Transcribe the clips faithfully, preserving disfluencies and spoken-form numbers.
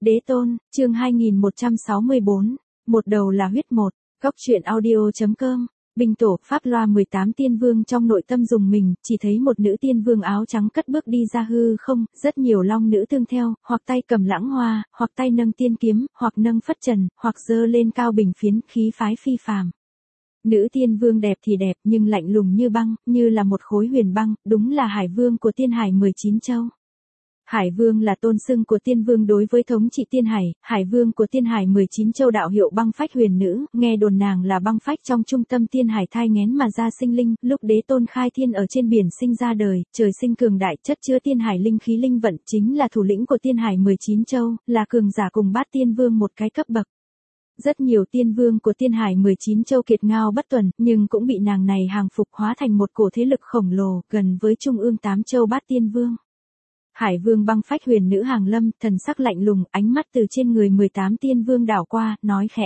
Đế tôn, chương hai nghìn một trăm sáu mươi bốn, một đầu là huyết một, góc truyện audio.com, binh tổ pháp loa mười tám tiên vương trong nội tâm dùng mình, chỉ thấy một nữ tiên vương áo trắng cất bước đi ra hư không, rất nhiều long nữ tương theo, hoặc tay cầm lãng hoa, hoặc tay nâng tiên kiếm, hoặc nâng phất trần, hoặc giơ lên cao bình phiến, khí phái phi phàm. Nữ tiên vương đẹp thì đẹp nhưng lạnh lùng như băng, như là một khối huyền băng, đúng là hải vương của tiên hải mười chín châu. Hải vương là tôn xưng của tiên vương đối với thống trị tiên hải, hải vương của tiên hải mười chín châu đạo hiệu băng phách huyền nữ, nghe đồn nàng là băng phách trong trung tâm tiên hải thai nghén mà ra sinh linh, lúc đế tôn khai thiên ở trên biển sinh ra đời, trời sinh cường đại chất chứa tiên hải linh khí linh vận, chính là thủ lĩnh của tiên hải mười chín châu, là cường giả cùng bát tiên vương một cái cấp bậc. Rất nhiều tiên vương của tiên hải mười chín châu kiệt ngao bất tuần, nhưng cũng bị nàng này hàng phục hóa thành một cổ thế lực khổng lồ, gần với trung ương tám châu bát tiên vương. Hải vương băng phách huyền nữ hàng lâm, thần sắc lạnh lùng, ánh mắt từ trên người mười tám tiên vương đảo qua, nói khẽ.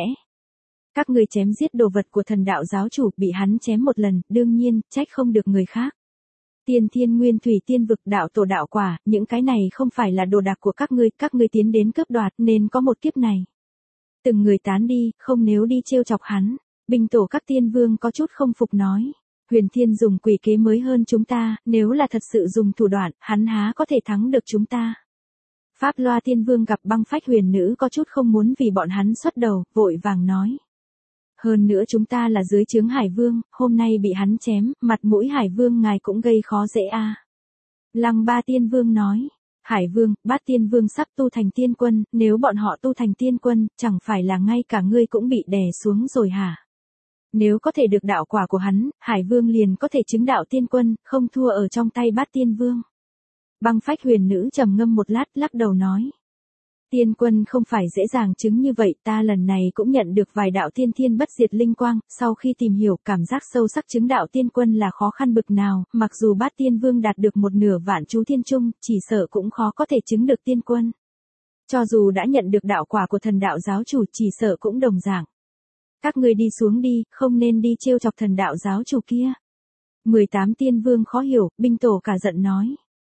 Các ngươi chém giết đồ vật của thần đạo giáo chủ, bị hắn chém một lần, đương nhiên, trách không được người khác. Tiên thiên nguyên thủy tiên vực đạo tổ đạo quả, những cái này không phải là đồ đạc của các ngươi, các ngươi tiến đến cướp đoạt, nên có một kiếp này. Từng người tán đi, không nếu đi trêu chọc hắn. Binh tổ các tiên vương có chút không phục nói. Huyền Thiên dùng quỷ kế mới hơn chúng ta, nếu là thật sự dùng thủ đoạn, hắn há có thể thắng được chúng ta. Pháp Loa tiên vương gặp băng phách huyền nữ có chút không muốn vì bọn hắn xuất đầu, vội vàng nói. Hơn nữa chúng ta là dưới trướng Hải Vương, hôm nay bị hắn chém, mặt mũi Hải Vương ngài cũng gây khó dễ a. À. Lăng Ba tiên vương nói. Hải Vương, Bát tiên vương sắp tu thành tiên quân, nếu bọn họ tu thành tiên quân, chẳng phải là ngay cả ngươi cũng bị đè xuống rồi hả? Nếu có thể được đạo quả của hắn, Hải Vương liền có thể chứng đạo tiên quân, không thua ở trong tay Bát tiên vương. Băng phách huyền nữ trầm ngâm một lát, lắc đầu nói. Tiên quân không phải dễ dàng chứng như vậy, ta lần này cũng nhận được vài đạo tiên thiên bất diệt linh quang, sau khi tìm hiểu cảm giác sâu sắc chứng đạo tiên quân là khó khăn bực nào, mặc dù Bát tiên vương đạt được một nửa vạn chú thiên trung, chỉ sợ cũng khó có thể chứng được tiên quân. Cho dù đã nhận được đạo quả của thần đạo giáo chủ, chỉ sợ cũng đồng dạng. Các ngươi đi xuống đi, không nên đi trêu chọc thần đạo giáo chủ kia. mười tám tiên vương khó hiểu, binh tổ cả giận nói.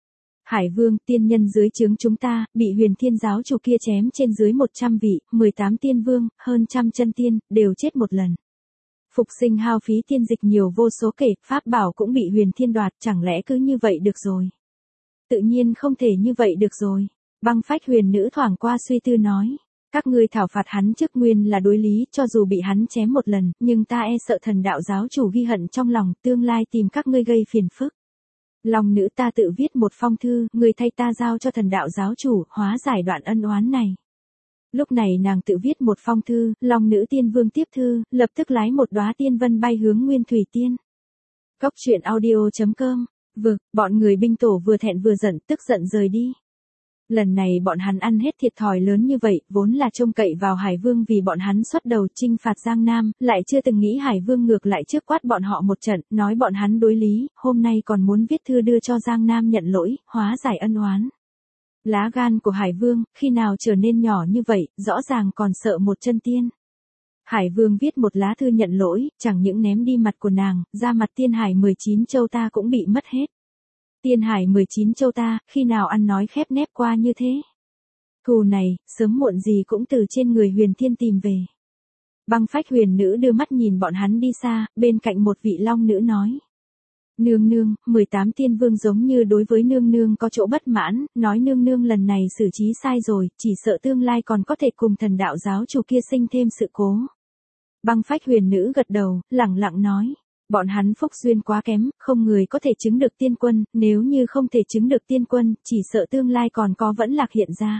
Hải Vương, tiên nhân dưới trướng chúng ta, bị huyền thiên giáo chủ kia chém trên dưới một trăm vị, mười tám tiên vương, hơn trăm chân tiên, đều chết một lần. Phục sinh hao phí tiên dịch nhiều vô số kể, pháp bảo cũng bị huyền thiên đoạt, chẳng lẽ cứ như vậy được rồi. Tự nhiên không thể như vậy được rồi. Băng phách huyền nữ thoảng qua suy tư nói. Các ngươi thảo phạt hắn trước nguyên là đối lý, cho dù bị hắn chém một lần, nhưng ta e sợ thần đạo giáo chủ ghi hận trong lòng, tương lai tìm các ngươi gây phiền phức. Long nữ ta tự viết một phong thư, người thay ta giao cho thần đạo giáo chủ, hóa giải đoạn ân oán này. Lúc này nàng tự viết một phong thư, Long nữ tiên vương tiếp thư, lập tức lái một đóa tiên vân bay hướng Nguyên Thủy Tiên. Góc truyện audio.com, vực, bọn người binh tổ vừa thẹn vừa giận, tức giận rời đi. Lần này bọn hắn ăn hết thiệt thòi lớn như vậy, vốn là trông cậy vào Hải Vương vì bọn hắn xuất đầu chinh phạt Giang Nam, lại chưa từng nghĩ Hải Vương ngược lại trước quát bọn họ một trận, nói bọn hắn đối lý, hôm nay còn muốn viết thư đưa cho Giang Nam nhận lỗi, hóa giải ân oán. Lá gan của Hải Vương, khi nào trở nên nhỏ như vậy, rõ ràng còn sợ một chân tiên. Hải Vương viết một lá thư nhận lỗi, chẳng những ném đi mặt của nàng, ra mặt tiên hải mười chín châu ta cũng bị mất hết. Tiên hải mười chín châu ta, khi nào ăn nói khép nép qua như thế. Thù này, sớm muộn gì cũng từ trên người huyền thiên tìm về. Băng phách huyền nữ đưa mắt nhìn bọn hắn đi xa, bên cạnh một vị long nữ nói. Nương nương, mười tám tiên vương giống như đối với nương nương có chỗ bất mãn, nói nương nương lần này xử trí sai rồi, chỉ sợ tương lai còn có thể cùng thần đạo giáo chủ kia sinh thêm sự cố. Băng phách huyền nữ gật đầu, lẳng lặng nói. Bọn hắn phúc duyên quá kém, không người có thể chứng được tiên quân, nếu như không thể chứng được tiên quân, chỉ sợ tương lai còn có vẫn lạc hiện ra.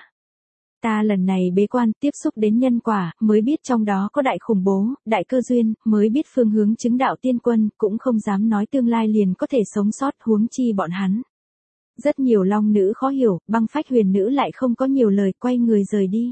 Ta lần này bế quan, tiếp xúc đến nhân quả, mới biết trong đó có đại khủng bố, đại cơ duyên, mới biết phương hướng chứng đạo tiên quân, cũng không dám nói tương lai liền có thể sống sót, huống chi bọn hắn. Rất nhiều long nữ khó hiểu, băng phách huyền nữ lại không có nhiều lời, quay người rời đi.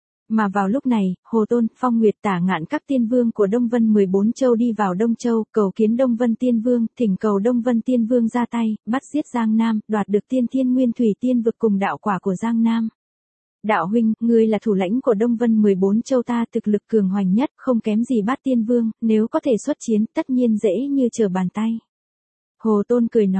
Mà vào lúc này, Hồ Tôn, Phong Nguyệt Tả Ngạn các tiên vương của Đông Vân mười bốn châu đi vào Đông Châu, cầu kiến Đông Vân Tiên Vương, thỉnh cầu Đông Vân Tiên Vương ra tay, bắt giết Giang Nam, đoạt được tiên thiên nguyên thủy tiên vực cùng đạo quả của Giang Nam. Đạo huynh, ngươi là thủ lãnh của Đông Vân mười bốn châu ta, thực lực cường hoành nhất, không kém gì Bát tiên vương, nếu có thể xuất chiến, tất nhiên dễ như trở bàn tay. Hồ Tôn cười nói,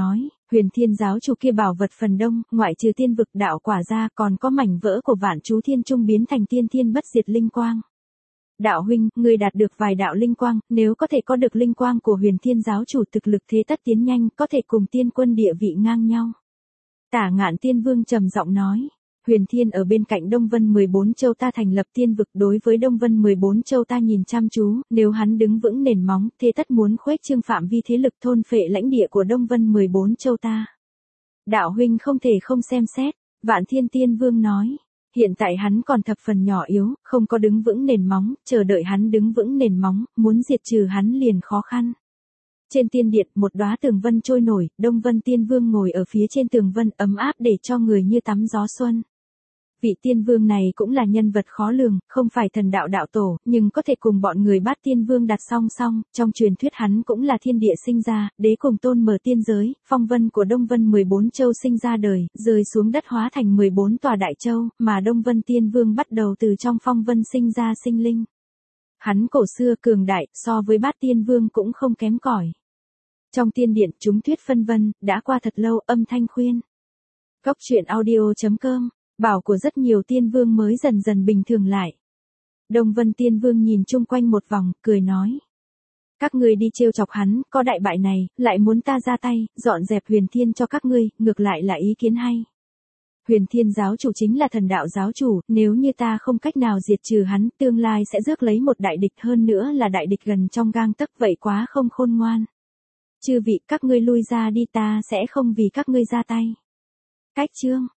Huyền Thiên giáo chủ kia bảo vật phần đông, ngoại trừ tiên vực đạo quả ra còn có mảnh vỡ của vạn chú thiên trung biến thành tiên thiên bất diệt linh quang. Đạo huynh, người đạt được vài đạo linh quang, nếu có thể có được linh quang của Huyền Thiên giáo chủ thực lực thế tất tiến nhanh, có thể cùng tiên quân địa vị ngang nhau. Tả Ngạn Tiên Vương trầm giọng nói. Huyền Thiên ở bên cạnh Đông Vân mười bốn châu ta thành lập tiên vực, đối với Đông Vân mười bốn châu ta nhìn chăm chú, nếu hắn đứng vững nền móng, thế tất muốn khuếch trương phạm vi thế lực thôn phệ lãnh địa của Đông Vân mười bốn châu ta. Đạo huynh không thể không xem xét, Vạn Thiên Tiên Vương nói. Hiện tại hắn còn thập phần nhỏ yếu, không có đứng vững nền móng, chờ đợi hắn đứng vững nền móng, muốn diệt trừ hắn liền khó khăn. Trên tiên điện, một đóa tường vân trôi nổi, Đông Vân Tiên Vương ngồi ở phía trên tường vân ấm áp để cho người như tắm gió xuân. Vị tiên vương này cũng là nhân vật khó lường, không phải thần đạo đạo tổ, nhưng có thể cùng bọn người Bát Tiên Vương đặt song song, trong truyền thuyết hắn cũng là thiên địa sinh ra, đế cùng tôn mở tiên giới, phong vân của Đông Vân mười bốn châu sinh ra đời, rơi xuống đất hóa thành mười bốn tòa đại châu, mà Đông Vân Tiên Vương bắt đầu từ trong phong vân sinh ra sinh linh. Hắn cổ xưa cường đại, so với Bát Tiên Vương cũng không kém cỏi. Trong tiên điện, chúng thuyết phân vân, đã qua thật lâu, âm thanh khuyên. Cốc truyện audio chấm com, bảo của rất nhiều tiên vương mới dần dần bình thường lại. Đông Vân Tiên Vương nhìn chung quanh một vòng, cười nói. Các ngươi đi trêu chọc hắn, có đại bại này, lại muốn ta ra tay, dọn dẹp Huyền Thiên cho các ngươi, ngược lại là ý kiến hay. Huyền Thiên giáo chủ chính là thần đạo giáo chủ, nếu như ta không cách nào diệt trừ hắn, tương lai sẽ rước lấy một đại địch, hơn nữa là đại địch gần trong gang tấc, vậy quá không khôn ngoan. Chư vị, các ngươi lui ra đi, ta sẽ không vì các ngươi ra tay. Cách chương